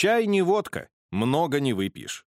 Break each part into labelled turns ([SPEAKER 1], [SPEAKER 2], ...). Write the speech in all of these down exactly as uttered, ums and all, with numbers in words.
[SPEAKER 1] Чай не водка, много не выпьешь.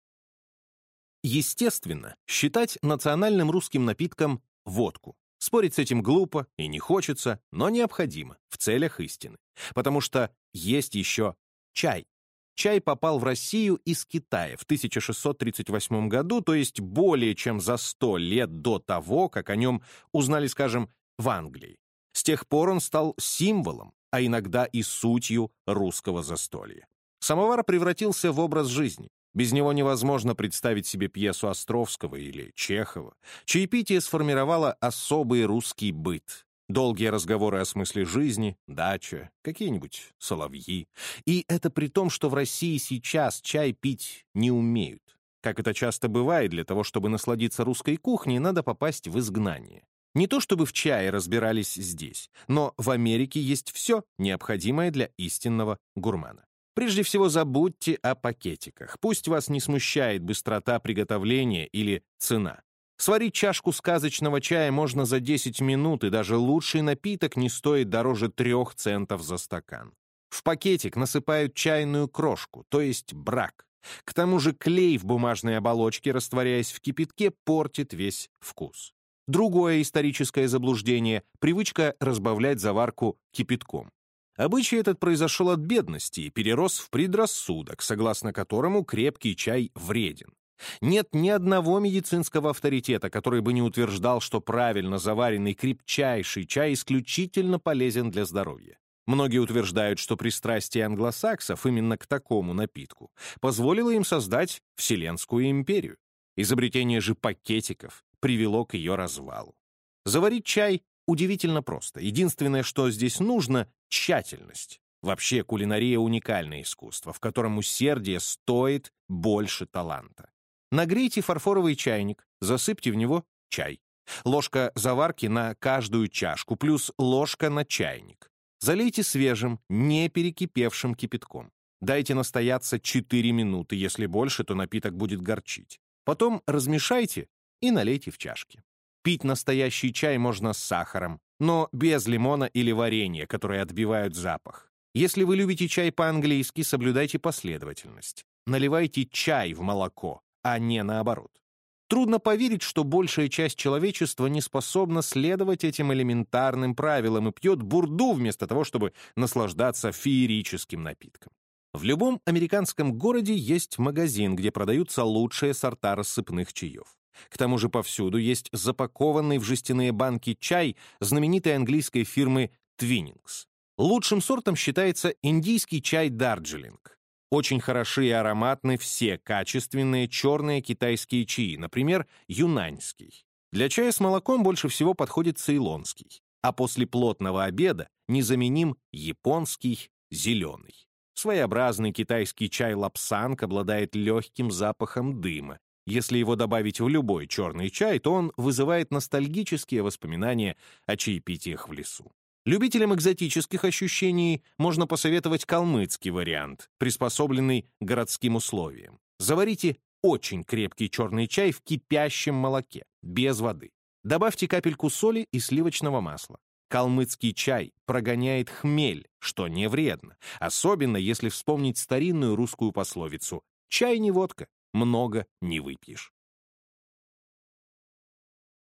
[SPEAKER 1] Естественно, считать национальным русским напитком водку. Спорить с этим глупо и не хочется, но необходимо в целях истины. Потому что есть еще чай. Чай попал в Россию из Китая в тысяча шестьсот тридцать восьмом году, то есть более чем за сто лет до того, как о нем узнали, скажем, в Англии. С тех пор он стал символом, а иногда и сутью русского застолья. Самовар превратился в образ жизни. Без него невозможно представить себе пьесу Островского или Чехова. Чаепитие сформировало особый русский быт. Долгие разговоры о смысле жизни, дача, какие-нибудь соловьи. И это при том, что в России сейчас чай пить не умеют. Как это часто бывает, для того, чтобы насладиться русской кухней, надо попасть в изгнание. Не то чтобы в чае разбирались здесь, но в Америке есть все, необходимое для истинного гурмана. Прежде всего, забудьте о пакетиках. Пусть вас не смущает быстрота приготовления или цена. Сварить чашку сказочного чая можно за десять минут, и даже лучший напиток не стоит дороже трех центов за стакан. В пакетик насыпают чайную крошку, то есть брак. К тому же клей в бумажной оболочке, растворяясь в кипятке, портит весь вкус. Другое историческое заблуждение — привычка разбавлять заварку кипятком. Обычай этот произошел от бедности и перерос в предрассудок, согласно которому крепкий чай вреден. Нет ни одного медицинского авторитета, который бы не утверждал, что правильно заваренный крепчайший чай исключительно полезен для здоровья. Многие утверждают, что пристрастие англосаксов именно к такому напитку позволило им создать Вселенскую империю. Изобретение же пакетиков привело к ее развалу. Заварить чай удивительно просто. Единственное, что здесь нужно — тщательность. Вообще, кулинария — уникальное искусство, в котором усердие стоит больше таланта. Нагрейте фарфоровый чайник, засыпьте в него чай. Ложка заварки на каждую чашку, плюс ложка на чайник. Залейте свежим, не перекипевшим кипятком. Дайте настояться четыре минуты, если больше, то напиток будет горчить. Потом размешайте и налейте в чашки. Пить настоящий чай можно с сахаром, но без лимона или варенья, которые отбивают запах. Если вы любите чай по-английски, соблюдайте последовательность. Наливайте чай в молоко, а не наоборот. Трудно поверить, что большая часть человечества не способна следовать этим элементарным правилам и пьет бурду вместо того, чтобы наслаждаться феерическим напитком. В любом американском городе есть магазин, где продаются лучшие сорта рассыпных чаев. К тому же повсюду есть запакованный в жестяные банки чай знаменитой английской фирмы Twinings. Лучшим сортом считается индийский чай Дарджилинг. Очень хороши и ароматны все качественные черные китайские чаи, например, юнаньский. Для чая с молоком больше всего подходит цейлонский, а после плотного обеда незаменим японский зеленый. Своеобразный китайский чай лапсанг обладает легким запахом дыма. Если его добавить в любой черный чай, то он вызывает ностальгические воспоминания о чаепитиях в лесу. Любителям экзотических ощущений можно посоветовать калмыцкий вариант, приспособленный к городским условиям. Заварите очень крепкий черный чай в кипящем молоке, без воды. Добавьте капельку соли и сливочного масла. Калмыцкий чай прогоняет хмель, что не вредно, особенно если вспомнить старинную русскую пословицу «чай не водка, много не выпьешь».